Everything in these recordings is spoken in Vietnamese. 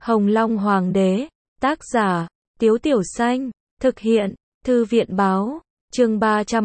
Hồng Long Hoàng đế, tác giả, Tiếu Tiểu Xanh, thực hiện, Thư viện báo, chương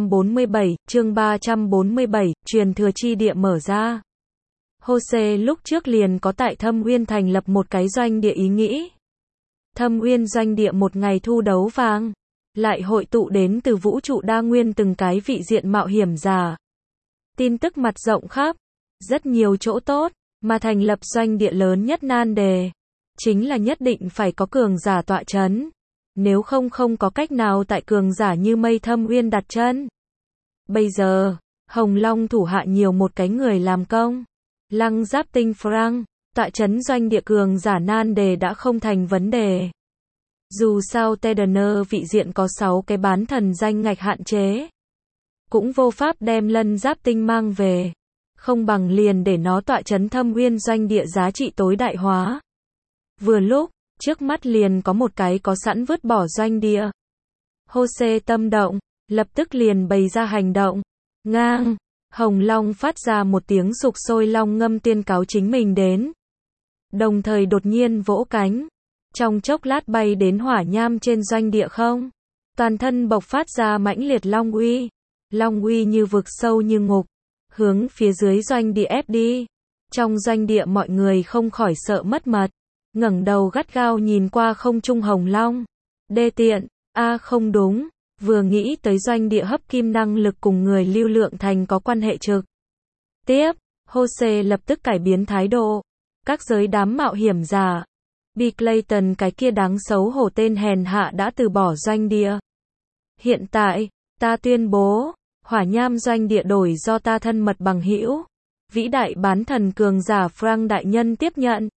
347, truyền thừa chi địa mở ra. Hosea lúc trước liền có tại Thâm Uyên thành lập một cái doanh địa ý nghĩ. Thâm Uyên doanh địa một ngày thu đấu vàng, lại hội tụ đến từ vũ trụ đa nguyên từng cái vị diện mạo hiểm giả. Tin tức mặt rộng khắp, rất nhiều chỗ tốt, mà thành lập doanh địa lớn nhất nan đề. Chính là nhất định phải có cường giả tọa chấn. Nếu không có cách nào tại cường giả như mây Thâm Uyên đặt chân. Bây giờ, Hồng Long thủ hạ nhiều một cái người làm công. Lăng Giáp Tinh Frank, tọa chấn doanh địa cường giả nan đề đã không thành vấn đề. Dù sao Tedener vị diện có 6 cái bán thần danh ngạch hạn chế. Cũng vô pháp đem Lân Giáp Tinh mang về. Không bằng liền để nó tọa chấn Thâm Uyên doanh địa giá trị tối đại hóa. Vừa lúc, trước mắt liền có một cái có sẵn vứt bỏ doanh địa. Hosea tâm động, lập tức liền bày ra hành động. Ngang, Hồng Long phát ra một tiếng sục sôi long ngâm tuyên cáo chính mình đến. Đồng thời đột nhiên vỗ cánh. Trong chốc lát bay đến hỏa nham trên doanh địa không. Toàn thân bộc phát ra mãnh liệt long uy. Long uy như vực sâu như ngục. Hướng phía dưới doanh địa ép đi. Trong doanh địa mọi người không khỏi sợ mất mật. Ngẩng đầu gắt gao nhìn qua không trung Hồng Long. Đê tiện, không đúng. Vừa nghĩ tới doanh địa hấp kim năng lực cùng người lưu lượng thành có quan hệ trực tiếp, Hosea lập tức cải biến thái độ. Các giới đám mạo hiểm giả. Bill Clayton cái kia đáng xấu hổ tên hèn hạ đã từ bỏ doanh địa. Hiện tại, ta tuyên bố, hỏa nham doanh địa đổi do ta thân mật bằng hữu. Vĩ đại bán thần cường giả Frank đại nhân tiếp nhận.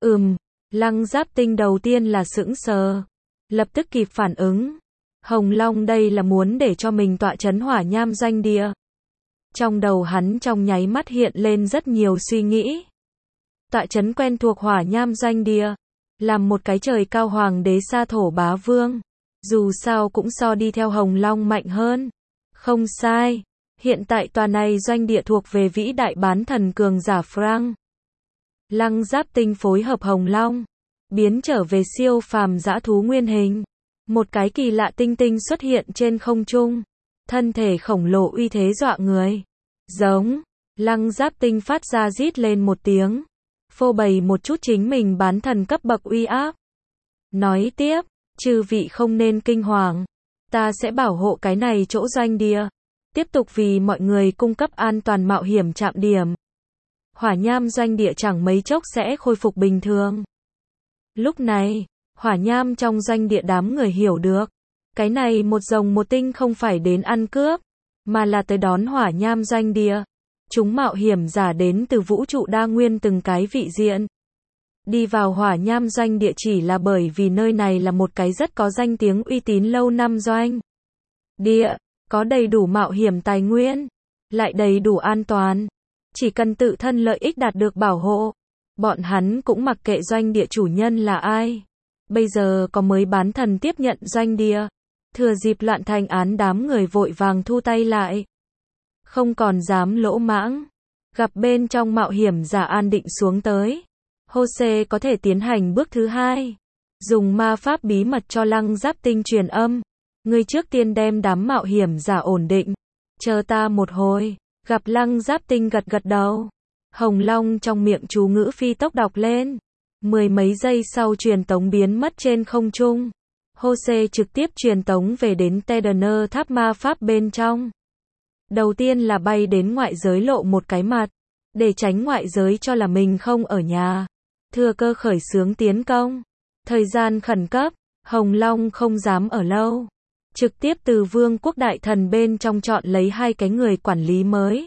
Lăng Giáp Tinh đầu tiên là sững sờ. Lập tức kịp phản ứng. Hồng Long đây là muốn để cho mình tọa chấn hỏa nham doanh địa. Trong đầu hắn trong nháy mắt hiện lên rất nhiều suy nghĩ. Tọa chấn quen thuộc hỏa nham doanh địa. Làm một cái trời cao hoàng đế sa thổ bá vương. Dù sao cũng so đi theo Hồng Long mạnh hơn. Không sai. Hiện tại tòa này doanh địa thuộc về vĩ đại bán thần cường giả Frank. Lăng Giáp Tinh phối hợp Hồng Long. Biến trở về siêu phàm dã thú nguyên hình. Một cái kỳ lạ tinh tinh xuất hiện trên không trung. Thân thể khổng lồ uy thế dọa người. Giống. Lăng Giáp Tinh phát ra rít lên một tiếng. Phô bày một chút chính mình bán thần cấp bậc uy áp. Nói tiếp. Chư vị không nên kinh hoàng. Ta sẽ bảo hộ cái này chỗ doanh địa. Tiếp tục vì mọi người cung cấp an toàn mạo hiểm trạm điểm. Hỏa nham doanh địa chẳng mấy chốc sẽ khôi phục bình thường. Lúc này, hỏa nham trong doanh địa đám người hiểu được. Cái này một rồng một tinh không phải đến ăn cướp, mà là tới đón hỏa nham doanh địa. Chúng mạo hiểm giả đến từ vũ trụ đa nguyên từng cái vị diện. Đi vào hỏa nham doanh địa chỉ là bởi vì nơi này là một cái rất có danh tiếng uy tín lâu năm doanh địa, có đầy đủ mạo hiểm tài nguyên, lại đầy đủ an toàn. Chỉ cần tự thân lợi ích đạt được bảo hộ, bọn hắn cũng mặc kệ doanh địa chủ nhân là ai. Bây giờ có mới bán thần tiếp nhận doanh địa. Thừa dịp loạn thành án đám người vội vàng thu tay lại. Không còn dám lỗ mãng. Gặp bên trong mạo hiểm giả an định xuống tới. Hosea có thể tiến hành bước thứ 2. Dùng ma pháp bí mật cho Lăng Giáp Tinh truyền âm. Ngươi trước tiên đem đám mạo hiểm giả ổn định. Chờ ta một hồi. Gặp Lăng Giáp Tinh gật gật đầu. Hồng Long trong miệng chú ngữ phi tốc đọc lên. 10 mấy giây sau truyền tống biến mất trên không trung. Hosea trực tiếp truyền tống về đến Tedener tháp ma pháp bên trong. Đầu tiên là bay đến ngoại giới lộ một cái mặt. Để tránh ngoại giới cho là mình không ở nhà. Thừa cơ khởi xướng tiến công. Thời gian khẩn cấp, Hồng Long không dám ở lâu. Trực tiếp từ vương quốc đại thần bên trong chọn lấy 2 cái người quản lý mới.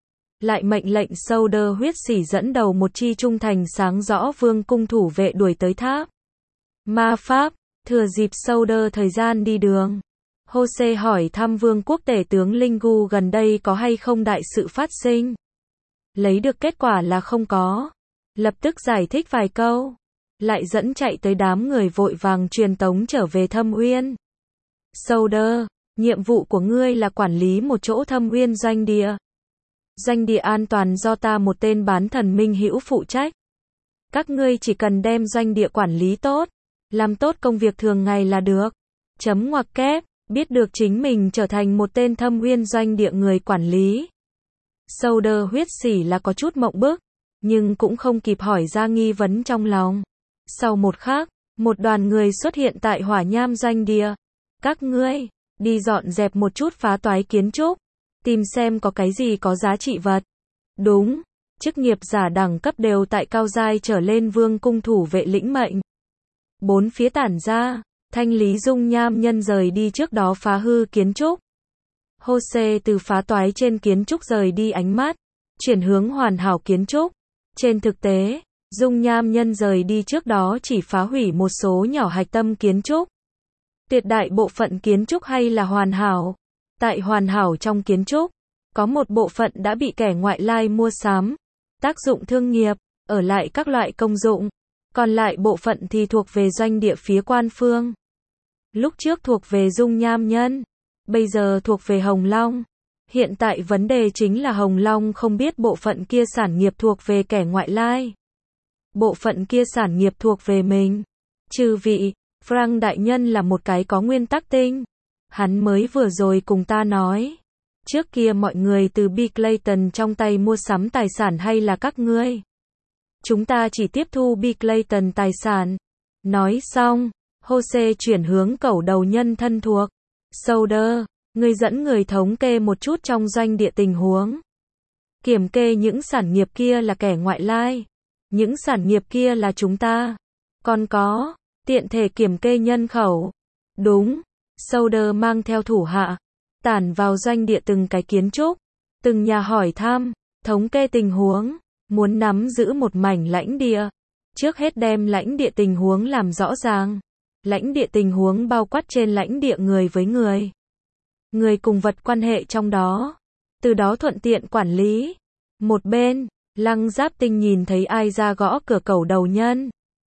Lại mệnh lệnh Solder huyết sỉ dẫn đầu một chi trung thành sáng rõ vương cung thủ vệ đuổi tới tháp ma pháp. Thừa dịp Solder thời gian đi đường, Hosea hỏi thăm vương quốc tể tướng Lingu gần đây có hay không đại sự phát sinh. Lấy được kết quả là không có. Lập tức giải thích vài câu. Lại dẫn chạy tới đám người vội vàng truyền tống trở về Thâm Uyên. Solder, nhiệm vụ của ngươi là quản lý một chỗ Thâm Uyên doanh địa. Doanh địa an toàn do ta một tên bán thần minh hữu phụ trách. Các ngươi chỉ cần đem doanh địa quản lý tốt, làm tốt công việc thường ngày là được. Chấm ngoặc kép, biết được chính mình trở thành một tên Thâm Uyên doanh địa người quản lý. Solder huyết sỉ là có chút mộng bức, nhưng cũng không kịp hỏi ra nghi vấn trong lòng. Sau một khắc, một đoàn người xuất hiện tại Hỏa Nham doanh địa. Các ngươi, đi dọn dẹp một chút phá toái kiến trúc, tìm xem có cái gì có giá trị vật. Đúng, chức nghiệp giả đẳng cấp đều tại cao giai trở lên vương cung thủ vệ lĩnh mệnh. Bốn phía tản ra, thanh lý dung nham nhân rời đi trước đó phá hư kiến trúc. Jose từ phá toái trên kiến trúc rời đi ánh mắt, chuyển hướng hoàn hảo kiến trúc. Trên thực tế, dung nham nhân rời đi trước đó chỉ phá hủy một số nhỏ hạch tâm kiến trúc. Tuyệt đại bộ phận kiến trúc hay là hoàn hảo. Tại hoàn hảo trong kiến trúc, có một bộ phận đã bị kẻ ngoại lai mua sắm, tác dụng thương nghiệp, ở lại các loại công dụng. Còn lại bộ phận thì thuộc về doanh địa phía quan phương. Lúc trước thuộc về dung nham nhân, bây giờ thuộc về Hồng Long. Hiện tại vấn đề chính là Hồng Long không biết bộ phận kia sản nghiệp thuộc về kẻ ngoại lai. Bộ phận kia sản nghiệp thuộc về mình. Chư vị, Frank đại nhân là một cái có nguyên tắc tinh. Hắn mới vừa rồi cùng ta nói. Trước kia mọi người từ Bill Clayton trong tay mua sắm tài sản hay là các ngươi? Chúng ta chỉ tiếp thu Bill Clayton tài sản. Nói xong, Jose chuyển hướng cẩu đầu nhân thân thuộc. Solder, ngươi dẫn người thống kê một chút trong doanh địa tình huống. Kiểm kê những sản nghiệp kia là kẻ ngoại lai. Những sản nghiệp kia là chúng ta. Còn có, tiện thể kiểm kê nhân khẩu. Đúng, Solder mang theo thủ hạ, tản vào doanh địa từng cái kiến trúc, từng nhà hỏi thăm, thống kê tình huống, muốn nắm giữ một mảnh lãnh địa. Trước hết đem lãnh địa tình huống làm rõ ràng. Lãnh địa tình huống bao quát trên lãnh địa người với người. Người cùng vật quan hệ trong đó. Từ đó thuận tiện quản lý. Một bên, Lăng Giáp Tinh nhìn thấy ai ra gõ cửa cẩu đầu nhân.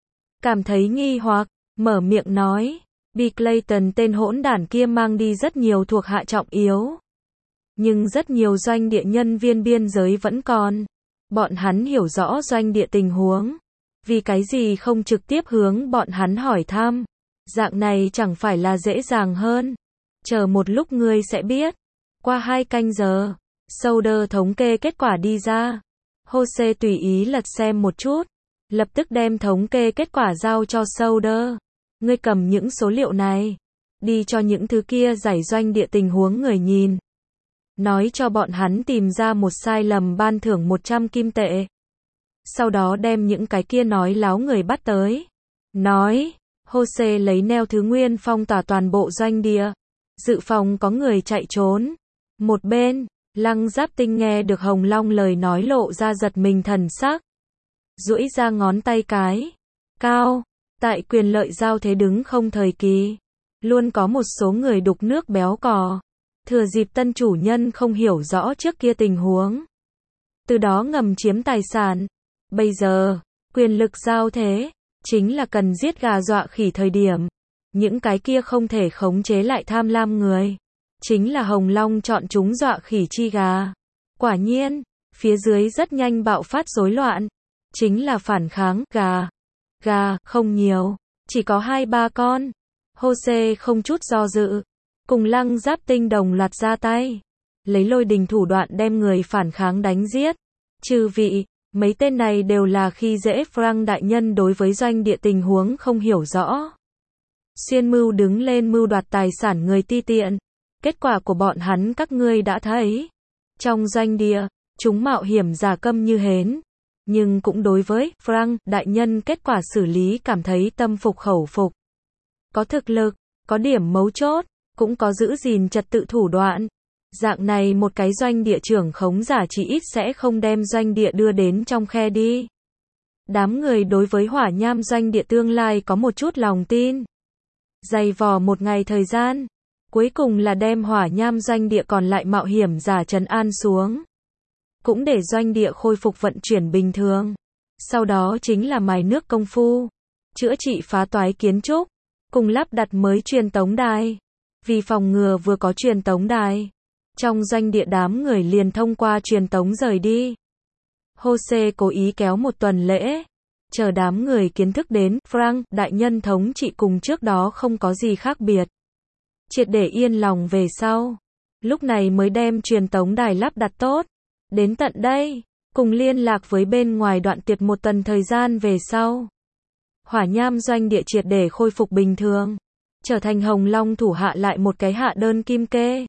Cảm thấy nghi hoặc, mở miệng nói. Bill Clayton tên hỗn đản kia mang đi rất nhiều thuộc hạ trọng yếu. Nhưng rất nhiều doanh địa nhân viên biên giới vẫn còn. Bọn hắn hiểu rõ doanh địa tình huống. Vì cái gì không trực tiếp hướng bọn hắn hỏi thăm. Dạng này chẳng phải là dễ dàng hơn. Chờ một lúc ngươi sẽ biết. Qua 2 canh giờ, Solder thống kê kết quả đi ra. Jose tùy ý lật xem một chút. Lập tức đem thống kê kết quả giao cho Solder. Ngươi cầm những số liệu này. Đi cho những thứ kia giải doanh địa tình huống người nhìn. Nói cho bọn hắn tìm ra một sai lầm ban thưởng 100 kim tệ. Sau đó đem những cái kia nói láo người bắt tới. Nói, Jose lấy neo thứ nguyên phong tỏa toàn bộ doanh địa. Dự phòng có người chạy trốn. Một bên, Lăng Giáp Tinh nghe được Hồng Long lời nói lộ ra giật mình thần sắc. Duỗi ra ngón tay cái. Cao, tại quyền lợi giao thế đứng không thời kỳ. Luôn có một số người đục nước béo cò. Thừa dịp tân chủ nhân không hiểu rõ trước kia tình huống. Từ đó ngầm chiếm tài sản. Bây giờ, quyền lực giao thế, chính là cần giết gà dọa khỉ thời điểm. Những cái kia không thể khống chế lại tham lam người. Chính là Hồng Long chọn chúng dọa khỉ chi gà. Quả nhiên, phía dưới rất nhanh bạo phát rối loạn. Chính là phản kháng, gà, không nhiều, chỉ có 2-3 con. Jose không chút do dự. Cùng Lăng Giáp Tinh đồng loạt ra tay. Lấy lôi đình thủ đoạn đem người phản kháng đánh giết. Chư vị, mấy tên này đều là khi dễ Frank đại nhân đối với doanh địa tình huống không hiểu rõ. Xuyên mưu đứng lên mưu đoạt tài sản người ti tiện. Kết quả của bọn hắn các ngươi đã thấy. Trong doanh địa, chúng mạo hiểm giả câm như hến. Nhưng cũng đối với Frank đại nhân kết quả xử lý cảm thấy tâm phục khẩu phục. Có thực lực, có điểm mấu chốt, cũng có giữ gìn trật tự thủ đoạn. Dạng này một cái doanh địa trưởng khống giả chỉ ít sẽ không đem doanh địa đưa đến trong khe đi. Đám người đối với Hỏa Nham doanh địa tương lai có một chút lòng tin. Dày vò một ngày thời gian, cuối cùng là đem Hỏa Nham doanh địa còn lại mạo hiểm giả trấn an xuống. Cũng để doanh địa khôi phục vận chuyển bình thường. Sau đó chính là mài nước công phu, chữa trị phá toái kiến trúc, cùng lắp đặt mới truyền tống đài. Vì phòng ngừa vừa có truyền tống đài, trong doanh địa đám người liền thông qua truyền tống rời đi. Jose cố ý kéo một tuần lễ, Chờ đám người kiến thức đến, Frank, đại nhân thống trị cùng trước đó không có gì khác biệt. Triệt để yên lòng về sau. Lúc này mới đem truyền tống đài lắp đặt tốt. Đến tận đây, cùng liên lạc với bên ngoài đoạn tuyệt một tuần thời gian về sau. Hỏa nham doanh địa triệt để khôi phục bình thường. Trở thành Hồng Long thủ hạ lại một cái hạ đơn kim kê.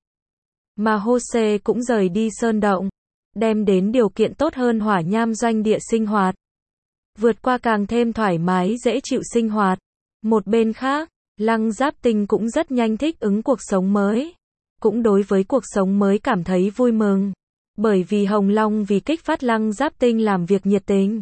Mà Jose cũng rời đi sơn động. Đem đến điều kiện tốt hơn hỏa nham doanh địa sinh hoạt. Vượt qua càng thêm thoải mái dễ chịu sinh hoạt. Một bên khác, Lăng Giáp Tinh cũng rất nhanh thích ứng cuộc sống mới. Cũng đối với cuộc sống mới cảm thấy vui mừng. Bởi vì Hồng Long vì kích phát Lăng Giáp Tinh làm việc nhiệt tình.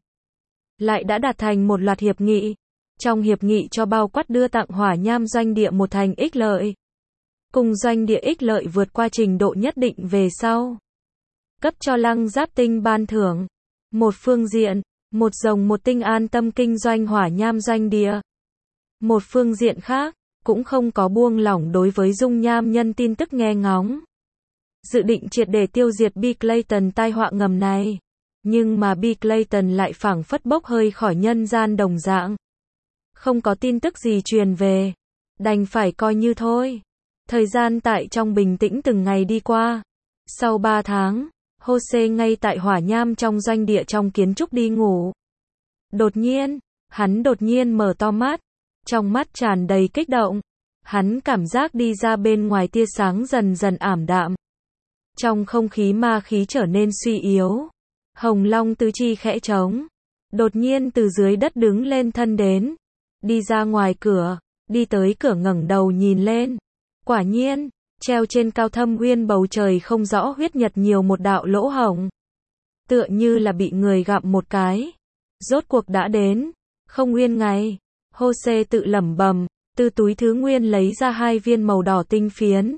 Lại đã đạt thành một loạt hiệp nghị. Trong hiệp nghị cho bao quát đưa tặng hỏa nham doanh địa một thành ích lợi. Cùng doanh địa ích lợi vượt qua trình độ nhất định về sau. Cấp cho Lăng Giáp Tinh ban thưởng. Một phương diện, một rồng một tinh an tâm kinh doanh hỏa nham doanh địa. Một phương diện khác, cũng không có buông lỏng đối với dung nham nhân tin tức nghe ngóng. Dự định triệt để tiêu diệt B. Clayton tai họa ngầm này. Nhưng mà B. Clayton lại phảng phất bốc hơi khỏi nhân gian đồng dạng. Không có tin tức gì truyền về. Đành phải coi như thôi. Thời gian tại trong bình tĩnh từng ngày đi qua. Sau 3 tháng, Jose ngay tại hỏa nham trong doanh địa trong kiến trúc đi ngủ. Đột nhiên, hắn đột nhiên mở to mắt. Trong mắt tràn đầy kích động. Hắn cảm giác đi ra bên ngoài tia sáng dần dần ảm đạm. Trong không khí ma khí trở nên suy yếu. Hồng Long tứ chi khẽ trống. Đột nhiên từ dưới đất đứng lên thân đến. Đi ra ngoài cửa. Đi tới cửa ngẩng đầu nhìn lên. Quả nhiên, treo trên cao thâm uyên bầu trời không rõ huyết nhật nhiều một đạo lỗ hổng. Tựa như là bị người gặm một cái. Rốt cuộc đã đến. Không uyên ngày. Jose tự lẩm bẩm, từ túi thứ nguyên lấy ra 2 viên màu đỏ tinh phiến.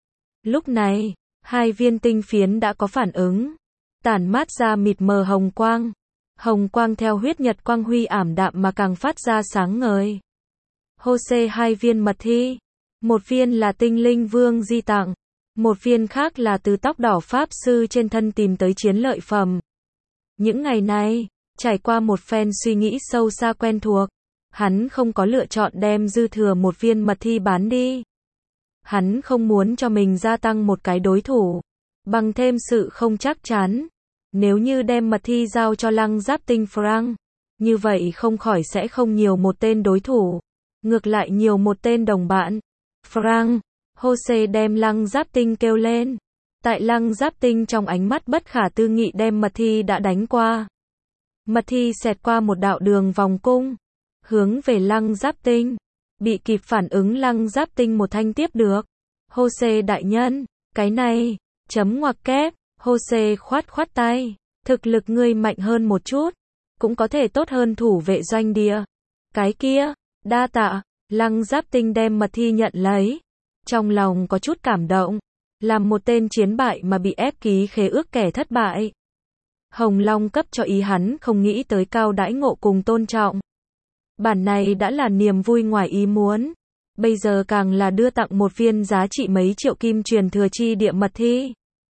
Lúc này, 2 viên tinh phiến đã có phản ứng. Tản mát ra mịt mờ hồng quang. Hồng quang theo huyết nhật quang huy ảm đạm mà càng phát ra sáng ngời. Jose 2 viên mật thi. Một viên là tinh linh vương di tặng. Một viên khác là từ tóc đỏ pháp sư trên thân tìm tới chiến lợi phẩm. Những ngày này, trải qua một phen suy nghĩ sâu xa quen thuộc. Hắn không có lựa chọn đem dư thừa một viên mật thi bán đi. Hắn không muốn cho mình gia tăng một cái đối thủ. Bằng thêm sự không chắc chắn. Nếu như đem mật thi giao cho Lăng Giáp Tinh Frank. Như vậy không khỏi sẽ không nhiều một tên đối thủ. Ngược lại nhiều một tên đồng bạn. Frank, Jose đem Lăng Giáp Tinh kêu lên. Tại Lăng Giáp Tinh trong ánh mắt bất khả tư nghị đem mật thi đã đánh qua. Mật thi xẹt qua một đạo đường vòng cung. Hướng về Lăng Giáp Tinh. Bị kịp phản ứng Lăng Giáp Tinh một thanh tiếp được. Jose đại nhân, cái này, chấm ngoặc kép, Jose khoát khoát tay. Thực lực ngươi mạnh hơn một chút. Cũng có thể tốt hơn thủ vệ doanh địa. Cái kia, đa tạ. Lăng Giáp Tinh đem mật thi nhận lấy. Trong lòng có chút cảm động. Làm một tên chiến bại mà bị ép ký khế ước kẻ thất bại. Hồng Long cấp cho ý hắn không nghĩ tới cao đãi ngộ cùng tôn trọng. Bản này đã là niềm vui ngoài ý muốn. Bây giờ càng là đưa tặng một viên giá trị mấy triệu kim truyền thừa chi địa mật thi.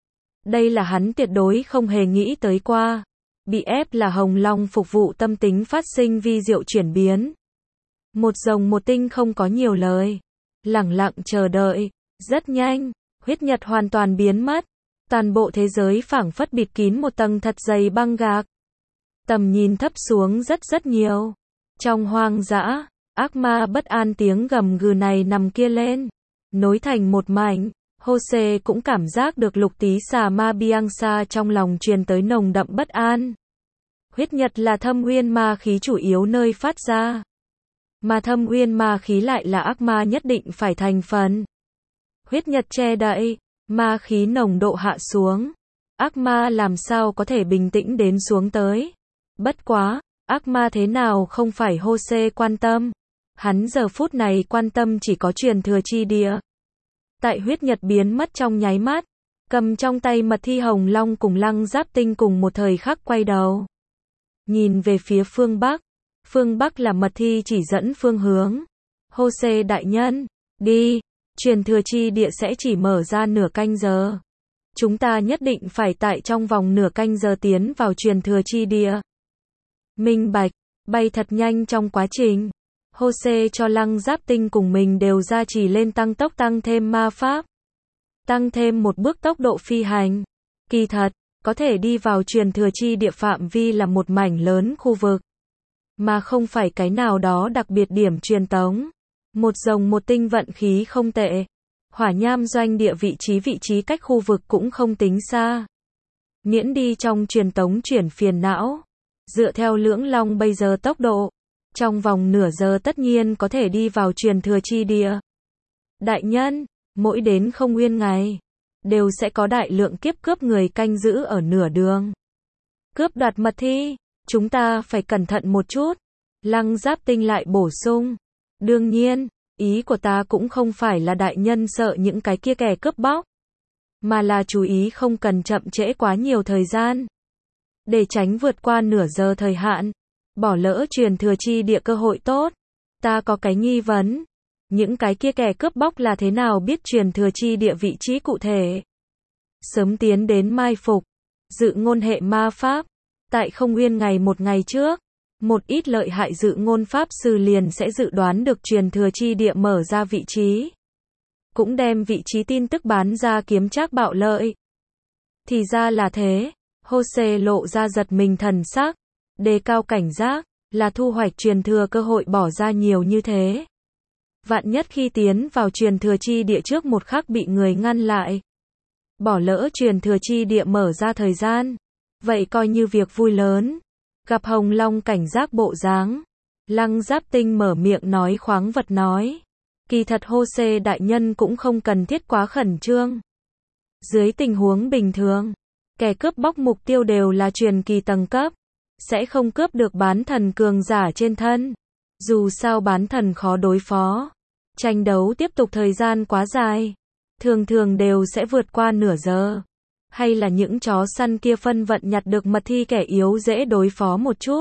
Đây là hắn tuyệt đối không hề nghĩ tới qua. Bị ép là Hồng Long phục vụ tâm tính phát sinh vi diệu chuyển biến. Một rồng một tinh không có nhiều lời. Lẳng lặng chờ đợi. Rất nhanh, huyết nhật hoàn toàn biến mất. Toàn bộ thế giới phảng phất bịt kín một tầng thật dày băng gạc. Tầm nhìn thấp xuống rất nhiều. Trong hoang dã, ác ma bất an tiếng gầm gừ này nằm kia lên. Nối thành một mảnh. Jose cũng cảm giác được lục tí xà ma Bianca trong lòng truyền tới nồng đậm bất an. Huyết nhật là thâm uyên ma khí chủ yếu nơi phát ra. Mà thâm uyên ma khí lại là ác ma nhất định phải thành phần. Huyết nhật che đậy, ma khí nồng độ hạ xuống. Ác ma làm sao có thể bình tĩnh đến xuống tới. Bất quá, ác ma thế nào không phải Jose quan tâm. Hắn giờ phút này quan tâm chỉ có truyền thừa chi địa. Tại huyết nhật biến mất trong nháy mắt, cầm trong tay mật thi Hồng Long cùng Lăng Giáp Tinh cùng một thời khắc quay đầu. Nhìn về phía phương Bắc. Phương Bắc là mật thi chỉ dẫn phương hướng. Jose đại nhân, đi, truyền thừa chi địa sẽ chỉ mở ra nửa canh giờ. Chúng ta nhất định phải tại trong vòng nửa canh giờ tiến vào truyền thừa chi địa. Minh bạch, bay thật nhanh trong quá trình. Hosea cho Lăng Giáp Tinh cùng mình đều gia trì lên tăng tốc, tăng thêm ma pháp, tăng thêm một bước tốc độ phi hành. Kỳ thật, có thể đi vào truyền thừa chi địa phạm vi là một mảnh lớn khu vực, mà không phải cái nào đó đặc biệt điểm truyền tống. Một rồng một tinh vận khí không tệ. Hỏa nham doanh địa vị trí cách khu vực cũng không tính xa. Miễn đi trong truyền tống chuyển phiền não. Dựa theo Lưỡng Long bây giờ tốc độ, trong vòng nửa giờ tất nhiên có thể đi vào truyền thừa chi địa. Đại nhân, mỗi đến không nguyên ngày, đều sẽ có đại lượng kiếp cướp người canh giữ ở nửa đường. Cướp đoạt mật thi, chúng ta phải cẩn thận một chút. Lăng Giáp Tinh lại bổ sung. Đương nhiên, ý của ta cũng không phải là đại nhân sợ những cái kia kẻ cướp bóc, mà là chú ý không cần chậm trễ quá nhiều thời gian, để tránh vượt qua nửa giờ thời hạn, bỏ lỡ truyền thừa chi địa cơ hội tốt. Ta có cái nghi vấn, những cái kia kẻ cướp bóc là thế nào biết truyền thừa chi địa vị trí cụ thể? Sớm tiến đến mai phục, dự ngôn hệ ma pháp, tại không nguyên ngày một ngày trước, một ít lợi hại dự ngôn pháp sư liền sẽ dự đoán được truyền thừa chi địa mở ra vị trí, cũng đem vị trí tin tức bán ra kiếm trác bạo lợi. Thì ra là thế. Hosea lộ ra giật mình thần sắc, đề cao cảnh giác, là thu hoạch truyền thừa cơ hội bỏ ra nhiều như thế. Vạn nhất khi tiến vào truyền thừa chi địa trước một khắc bị người ngăn lại, bỏ lỡ truyền thừa chi địa mở ra thời gian, vậy coi như việc vui lớn. Gặp Hồng Long cảnh giác bộ dáng, Lăng Giáp Tinh mở miệng nói khoáng vật nói. Kỳ thật Hosea đại nhân cũng không cần thiết quá khẩn trương. Dưới tình huống bình thường, kẻ cướp bóc mục tiêu đều là truyền kỳ tầng cấp, sẽ không cướp được bán thần cường giả trên thân. Dù sao bán thần khó đối phó, tranh đấu tiếp tục thời gian quá dài, thường thường đều sẽ vượt qua nửa giờ. Hay là những chó săn kia phân vận nhặt được mật thi kẻ yếu dễ đối phó một chút.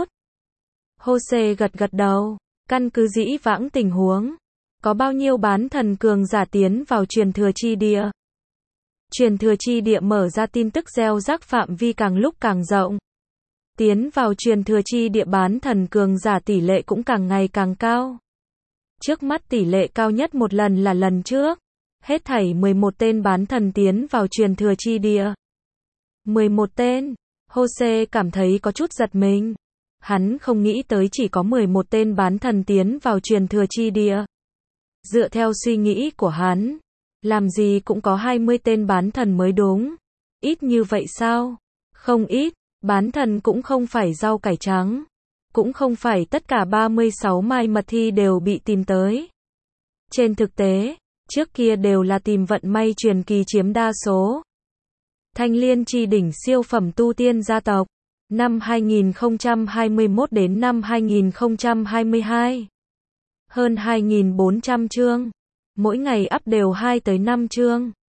Hosea gật gật đầu, căn cứ dĩ vãng tình huống, có bao nhiêu bán thần cường giả tiến vào truyền thừa chi địa. Truyền thừa chi địa mở ra tin tức gieo rắc phạm vi càng lúc càng rộng. Tiến vào truyền thừa chi địa bán thần cường giả tỷ lệ cũng càng ngày càng cao. Trước mắt tỷ lệ cao nhất một lần là lần trước. Hết thảy 11 tên bán thần tiến vào truyền thừa chi địa. 11 tên. Hosea cảm thấy có chút giật mình. Hắn không nghĩ tới chỉ có 11 tên bán thần tiến vào truyền thừa chi địa. Dựa theo suy nghĩ của hắn, làm gì cũng có 20 tên bán thần mới đúng. Ít như vậy sao? Không ít, bán thần cũng không phải rau cải trắng. Cũng không phải tất cả 36 mai mật thi đều bị tìm tới. Trên thực tế, trước kia đều là tìm vận may truyền kỳ chiếm đa số. Thanh Liên chi đỉnh siêu phẩm tu tiên gia tộc, năm 2021 đến năm 2022. Hơn 2.400 chương, mỗi ngày up đều 2 tới 5 chương.